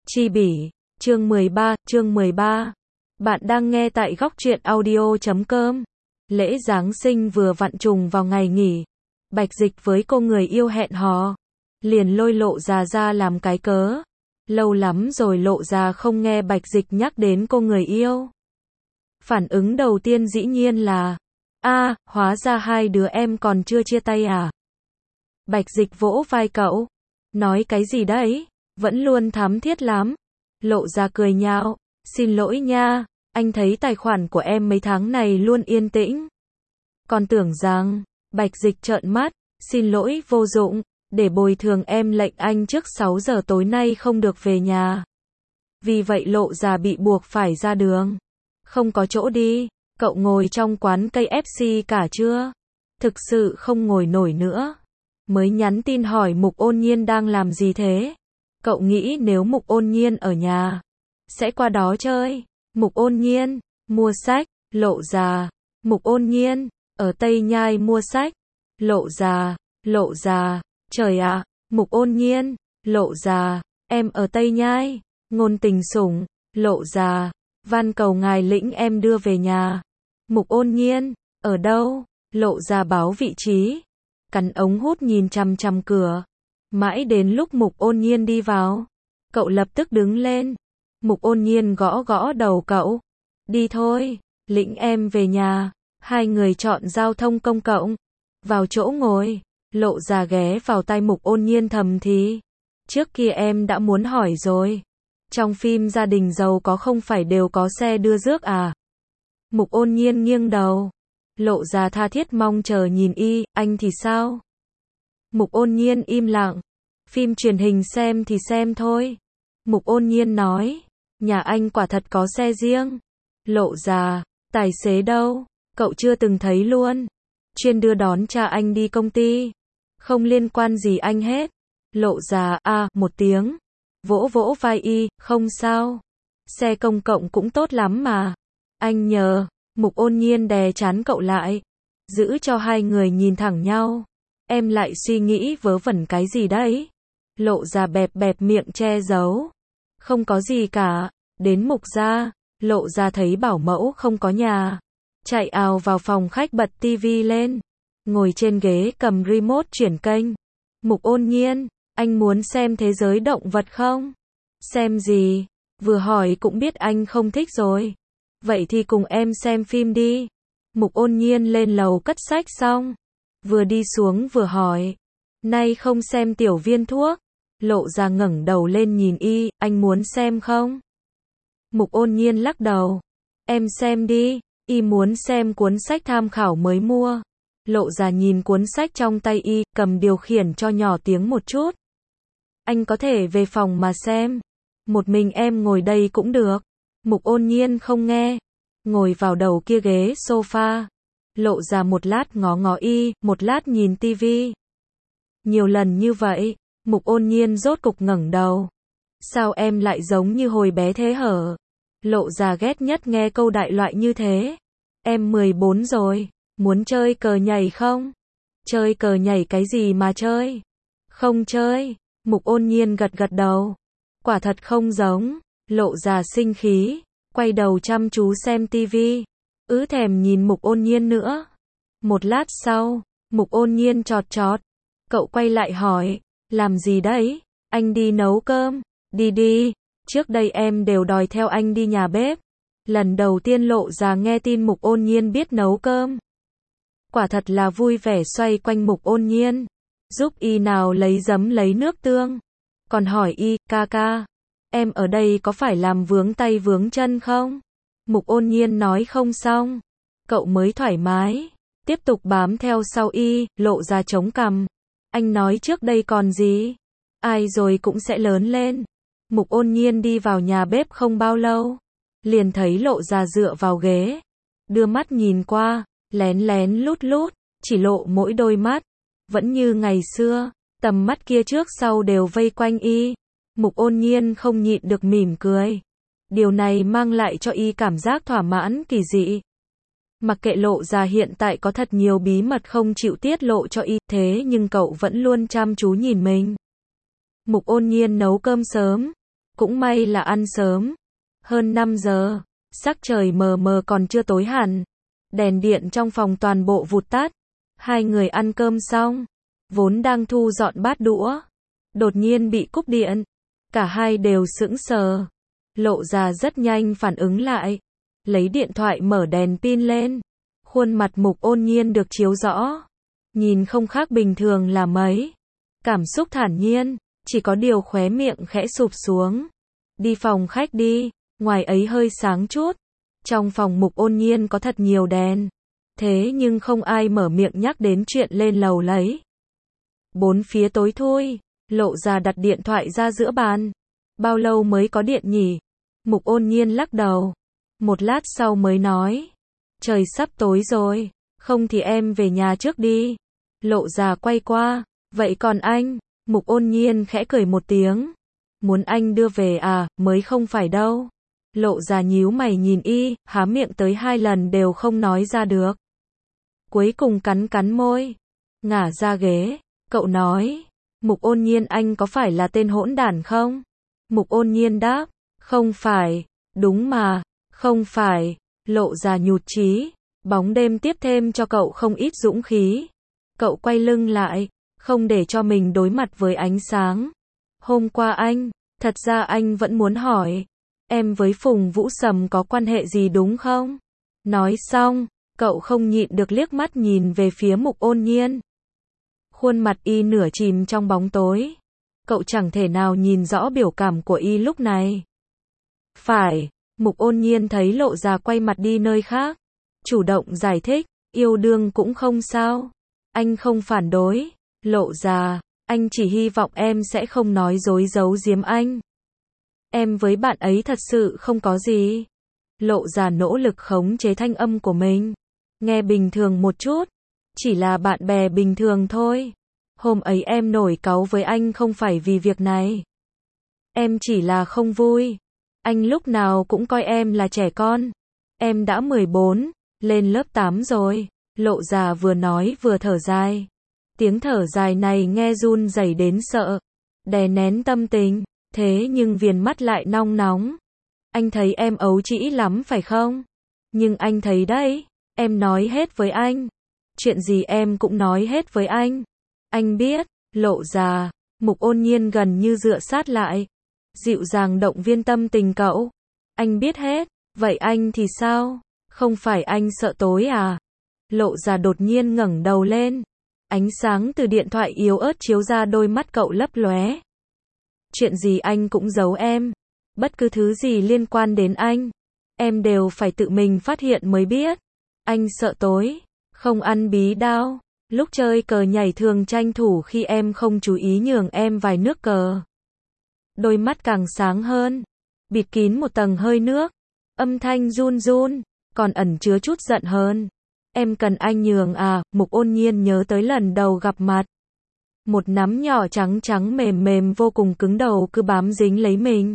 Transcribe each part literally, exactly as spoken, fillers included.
Chi bỉ, chương mười ba, chương mười ba. Bạn đang nghe tại góc truyện audio chấm com. Lễ Giáng sinh vừa vặn trùng vào ngày nghỉ. Bạch Dịch với cô người yêu hẹn hò. Liền lôi Lộ Già ra làm cái cớ. Lâu lắm rồi Lộ Già không nghe Bạch Dịch nhắc đến cô người yêu. Phản ứng đầu tiên dĩ nhiên là, a, hóa ra hai đứa em còn chưa chia tay à? Bạch Dịch vỗ vai cậu. Nói cái gì đấy? Vẫn luôn thắm thiết lắm. Lộ Già cười nhạo, xin lỗi nha, anh thấy tài khoản của em mấy tháng này luôn yên tĩnh. Còn tưởng rằng, Bạch Dịch trợn mắt, xin lỗi vô dụng, để bồi thường em lệnh anh trước sáu giờ tối nay không được về nhà. Vì vậy Lộ Già bị buộc phải ra đường. Không có chỗ đi, cậu ngồi trong quán cây ép xê cả trưa. Thực sự không ngồi nổi nữa. Mới nhắn tin hỏi Mục Ôn Nhiên đang làm gì thế. Cậu nghĩ nếu Mục Ôn Nhiên ở nhà, sẽ qua đó chơi. Mục Ôn Nhiên, mua sách. Lộ Già, Mục Ôn Nhiên, ở Tây Nhai mua sách. Lộ Già, Lộ Già, trời ạ, Mục Ôn Nhiên, Lộ Già, em ở Tây Nhai. Ngôn Tình Sủng, Lộ Già, van cầu ngài lĩnh em đưa về nhà. Mục Ôn Nhiên, ở đâu? Lộ Già báo vị trí. Cắn ống hút nhìn chằm chằm cửa. Mãi đến lúc Mục Ôn Nhiên đi vào, cậu lập tức đứng lên. Mục Ôn Nhiên gõ gõ đầu cậu. Đi thôi, lĩnh em về nhà. Hai người chọn giao thông công cộng. Vào chỗ ngồi, Lộ Già ghé vào tai Mục Ôn Nhiên thầm thì. Trước kia em đã muốn hỏi rồi. Trong phim gia đình giàu có không phải đều có xe đưa rước à? Mục Ôn Nhiên nghiêng đầu. Lộ Già tha thiết mong chờ nhìn y, anh thì sao? Mục Ôn Nhiên im lặng. Phim truyền hình xem thì xem thôi. Mục Ôn Nhiên nói, nhà anh quả thật có xe riêng. Lộ Già, tài xế đâu? Cậu chưa từng thấy luôn. Chuyên đưa đón cha anh đi công ty. Không liên quan gì anh hết. Lộ Già, à, một tiếng. Vỗ vỗ vai y, không sao. Xe công cộng cũng tốt lắm mà. Anh nhờ. Mục Ôn Nhiên đè trán cậu lại. Giữ cho hai người nhìn thẳng nhau. Em lại suy nghĩ vớ vẩn cái gì đấy? Lộ Già bẹp bẹp miệng che giấu. Không có gì cả. Đến Mục gia, Lộ Già thấy bảo mẫu không có nhà. Chạy ào vào phòng khách bật tivi lên. Ngồi trên ghế cầm remote chuyển kênh. Mục Ôn Nhiên, anh muốn xem thế giới động vật không? Xem gì? Vừa hỏi cũng biết anh không thích rồi. Vậy thì cùng em xem phim đi. Mục Ôn Nhiên lên lầu cất sách xong. Vừa đi xuống vừa hỏi. Nay không xem Tiểu Viên Thuốc. Lộ Già ngẩng đầu lên nhìn y, anh muốn xem không? Mục Ôn Nhiên lắc đầu. Em xem đi, y muốn xem cuốn sách tham khảo mới mua. Lộ Già nhìn cuốn sách trong tay y, cầm điều khiển cho nhỏ tiếng một chút. Anh có thể về phòng mà xem. Một mình em ngồi đây cũng được. Mục Ôn Nhiên không nghe. Ngồi vào đầu kia ghế sofa. Lộ Già một lát ngó ngó y, một lát nhìn tivi. Nhiều lần như vậy, Mục Ôn Nhiên rốt cục ngẩng đầu. Sao em lại giống như hồi bé thế hở? Lộ Già ghét nhất nghe câu đại loại như thế. Em mười bốn rồi, muốn chơi cờ nhảy không? Chơi cờ nhảy cái gì mà chơi? Không chơi. Mục Ôn Nhiên gật gật đầu. Quả thật không giống. Lộ Già sinh khí, quay đầu chăm chú xem tivi. Ứ thèm nhìn Mục Ôn Nhiên nữa. Một lát sau, Mục Ôn Nhiên chọt chọt. Cậu quay lại hỏi, làm gì đấy? Anh đi nấu cơm. Đi đi, trước đây em đều đòi theo anh đi nhà bếp. Lần đầu tiên Lộ Già nghe tin Mục Ôn Nhiên biết nấu cơm. Quả thật là vui vẻ xoay quanh Mục Ôn Nhiên. Giúp y nào lấy giấm lấy nước tương. Còn hỏi y, ca ca, em ở đây có phải làm vướng tay vướng chân không? Mục Ôn Nhiên nói không xong. Cậu mới thoải mái. Tiếp tục bám theo sau y, Lộ Già chống cằm. Anh nói trước đây còn gì? Ai rồi cũng sẽ lớn lên. Mục Ôn Nhiên đi vào nhà bếp không bao lâu. Liền thấy Lộ Già dựa vào ghế. Đưa mắt nhìn qua, lén lén lút lút, chỉ lộ mỗi đôi mắt. Vẫn như ngày xưa, tầm mắt kia trước sau đều vây quanh y. Mục Ôn Nhiên không nhịn được mỉm cười. Điều này mang lại cho y cảm giác thỏa mãn kỳ dị. Mặc kệ Lộ Già hiện tại có thật nhiều bí mật không chịu tiết lộ cho y, thế nhưng cậu vẫn luôn chăm chú nhìn mình. Mục Ôn Nhiên nấu cơm sớm. Cũng may là ăn sớm. Hơn năm giờ, sắc trời mờ mờ còn chưa tối hẳn. Đèn điện trong phòng toàn bộ vụt tắt. Hai người ăn cơm xong, vốn đang thu dọn bát đũa, đột nhiên bị cúp điện. Cả hai đều sững sờ. Lộ Già rất nhanh phản ứng lại, lấy điện thoại mở đèn pin lên. Khuôn mặt Mục Ôn Nhiên được chiếu rõ, nhìn không khác bình thường là mấy. Cảm xúc thản nhiên, chỉ có điều khóe miệng khẽ sụp xuống. Đi phòng khách đi, ngoài ấy hơi sáng chút. Trong phòng Mục Ôn Nhiên có thật nhiều đèn, thế nhưng không ai mở miệng nhắc đến chuyện lên lầu lấy. Bốn phía tối thui, Lộ Già đặt điện thoại ra giữa bàn. Bao lâu mới có điện nhỉ? Mục Ôn Nhiên lắc đầu. Một lát sau mới nói. Trời sắp tối rồi, không thì em về nhà trước đi. Lộ Già quay qua. Vậy còn anh? Mục Ôn Nhiên khẽ cười một tiếng. Muốn anh đưa về à, mới không phải đâu. Lộ Già nhíu mày nhìn y, há miệng tới hai lần đều không nói ra được. Cuối cùng cắn cắn môi, ngả ra ghế. Cậu nói. Mục Ôn Nhiên, anh có phải là tên hỗn đản không? Mục Ôn Nhiên đáp. Không phải. Đúng mà. Không phải. Lộ Già nhụt chí. Bóng đêm tiếp thêm cho cậu không ít dũng khí. Cậu quay lưng lại, không để cho mình đối mặt với ánh sáng. Hôm qua anh, thật ra anh vẫn muốn hỏi, em với Phùng Vũ Sầm có quan hệ gì đúng không? Nói xong, cậu không nhịn được liếc mắt nhìn về phía Mục Ôn Nhiên. Khuôn mặt y nửa chìm trong bóng tối. Cậu chẳng thể nào nhìn rõ biểu cảm của y lúc này. Phải, Mục Ôn Nhiên thấy Lộ Già quay mặt đi nơi khác, chủ động giải thích, yêu đương cũng không sao. Anh không phản đối. Lộ Già, anh chỉ hy vọng em sẽ không nói dối giấu giếm anh. Em với bạn ấy thật sự không có gì. Lộ Già nỗ lực khống chế thanh âm của mình. Nghe bình thường một chút. Chỉ là bạn bè bình thường thôi. Hôm ấy em nổi cáu với anh không phải vì việc này. Em chỉ là không vui. Anh lúc nào cũng coi em là trẻ con. Em đã mười bốn, lên lớp tám rồi. Lộ Già vừa nói vừa thở dài. Tiếng thở dài này nghe run rẩy đến sợ. Đè nén tâm tình, thế nhưng viền mắt lại nong nóng. Anh thấy em ấu trĩ lắm phải không? Nhưng anh thấy đấy, em nói hết với anh. Chuyện gì em cũng nói hết với anh. Anh biết. Lộ Già, Mục Ôn Nhiên gần như dựa sát lại, dịu dàng động viên tâm tình cậu. Anh biết hết, vậy anh thì sao? Không phải anh sợ tối à? Lộ Già đột nhiên ngẩng đầu lên. Ánh sáng từ điện thoại yếu ớt chiếu ra đôi mắt cậu lấp lóe. Chuyện gì anh cũng giấu em. Bất cứ thứ gì liên quan đến anh, em đều phải tự mình phát hiện mới biết. Anh sợ tối, không ăn bí đao. Lúc chơi cờ nhảy thường tranh thủ khi em không chú ý nhường em vài nước cờ. Đôi mắt càng sáng hơn, bịt kín một tầng hơi nước. Âm thanh run run, còn ẩn chứa chút giận hơn. Em cần anh nhường à? Mục Ôn Nhiên nhớ tới lần đầu gặp mặt. Một nắm nhỏ trắng trắng mềm mềm vô cùng cứng đầu cứ bám dính lấy mình.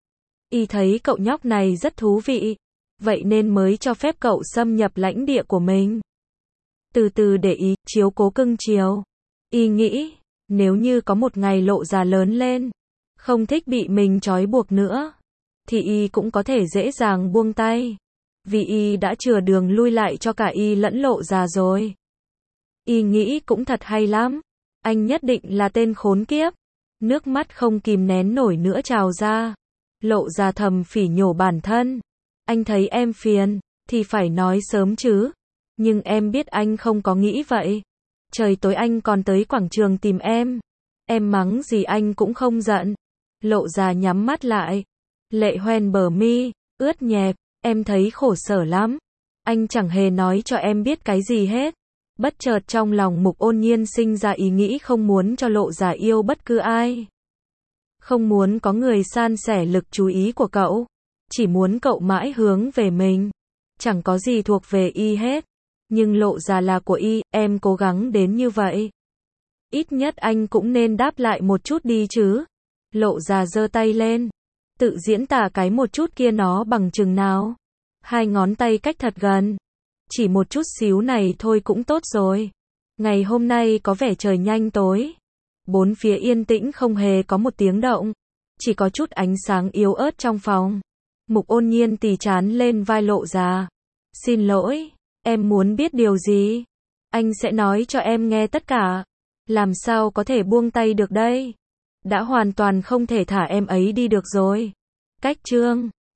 Y thấy cậu nhóc này rất thú vị, vậy nên mới cho phép cậu xâm nhập lãnh địa của mình. Từ từ để ý, chiếu cố cưng chiều. Y nghĩ, nếu như có một ngày Lộ Già lớn lên, không thích bị mình trói buộc nữa, thì Y cũng có thể dễ dàng buông tay. Vì Y đã chừa đường lui lại cho cả Y lẫn Lộ Già rồi. Y nghĩ cũng thật hay lắm. Anh nhất định là tên khốn kiếp. Nước mắt không kìm nén nổi nữa trào ra. Lộ Già thầm phỉ nhổ bản thân. Anh thấy em phiền, thì phải nói sớm chứ. Nhưng em biết anh không có nghĩ vậy. Trời tối anh còn tới quảng trường tìm em. Em mắng gì anh cũng không giận. Lộ Già nhắm mắt lại. Lệ hoen bờ mi, ướt nhẹp. Em thấy khổ sở lắm. Anh chẳng hề nói cho em biết cái gì hết. Bất chợt trong lòng Mục Ôn Nhiên sinh ra ý nghĩ không muốn cho Lộ Già yêu bất cứ ai. Không muốn có người san sẻ lực chú ý của cậu. Chỉ muốn cậu mãi hướng về mình. Chẳng có gì thuộc về Y hết. Nhưng Lộ Già là của Y, em cố gắng đến như vậy. Ít nhất anh cũng nên đáp lại một chút đi chứ. Lộ Già giơ tay lên. Tự diễn tả cái một chút kia nó bằng chừng nào. Hai ngón tay cách thật gần. Chỉ một chút xíu này thôi cũng tốt rồi. Ngày hôm nay có vẻ trời nhanh tối. Bốn phía yên tĩnh không hề có một tiếng động. chỉ có chút ánh sáng yếu ớt trong phòng. Mục Ôn Nhiên tì trán lên vai Lộ Già. Xin lỗi, em muốn biết điều gì? Anh sẽ nói cho em nghe tất cả. Làm sao có thể buông tay được đây? Đã hoàn toàn không thể thả em ấy đi được rồi. Cách chương